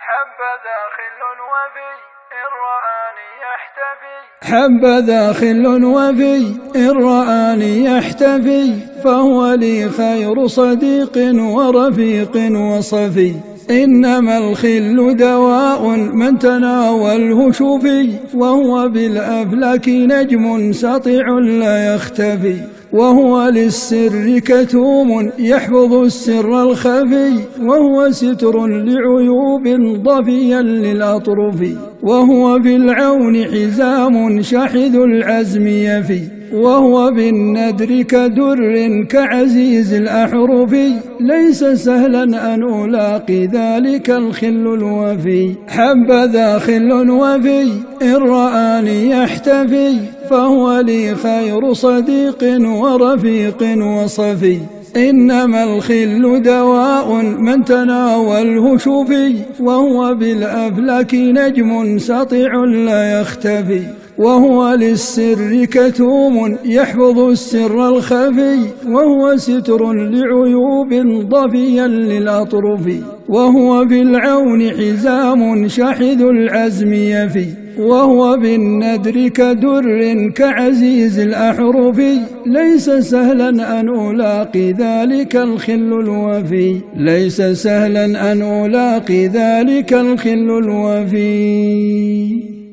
حبذا خل وفي إن رآني يحتفي حبذا خل وفي إن رآني يحتفي فهو لي خير صديق ورفيق وصفي إنما الخل دواء من تناوله شفي وهو بالأفلاك نجم سطع لا يختفي وهو للسر كتوم يحفظ السر الخفي وهو ستر لعيوب ضفيا للأطرف وهو بالعون حزام شحذ العزم يفي وهو بالندر كدر كعزيز الأحرف ليس سهلا أن ألاقي ذلك الخل الوفي حبذا خل وفي إن رآني يحتفي فهو لي خير صديق ورفيق وصفي إنما الخل دواء من تناوله شفي وهو بالأفلاك نجم سطع لا يختفي وهو للسر كتوم يحفظ السر الخفي وهو ستر لعيوب ضفيا للأطرف وهو بالعون حزام شحذ العزم يفي وهو بالندر كدر كعزيز الأحرف ليس سهلا أن ألاقي ذلك الخل الوفي ليس سهلا أن ألاقي ذلك الخل الوفي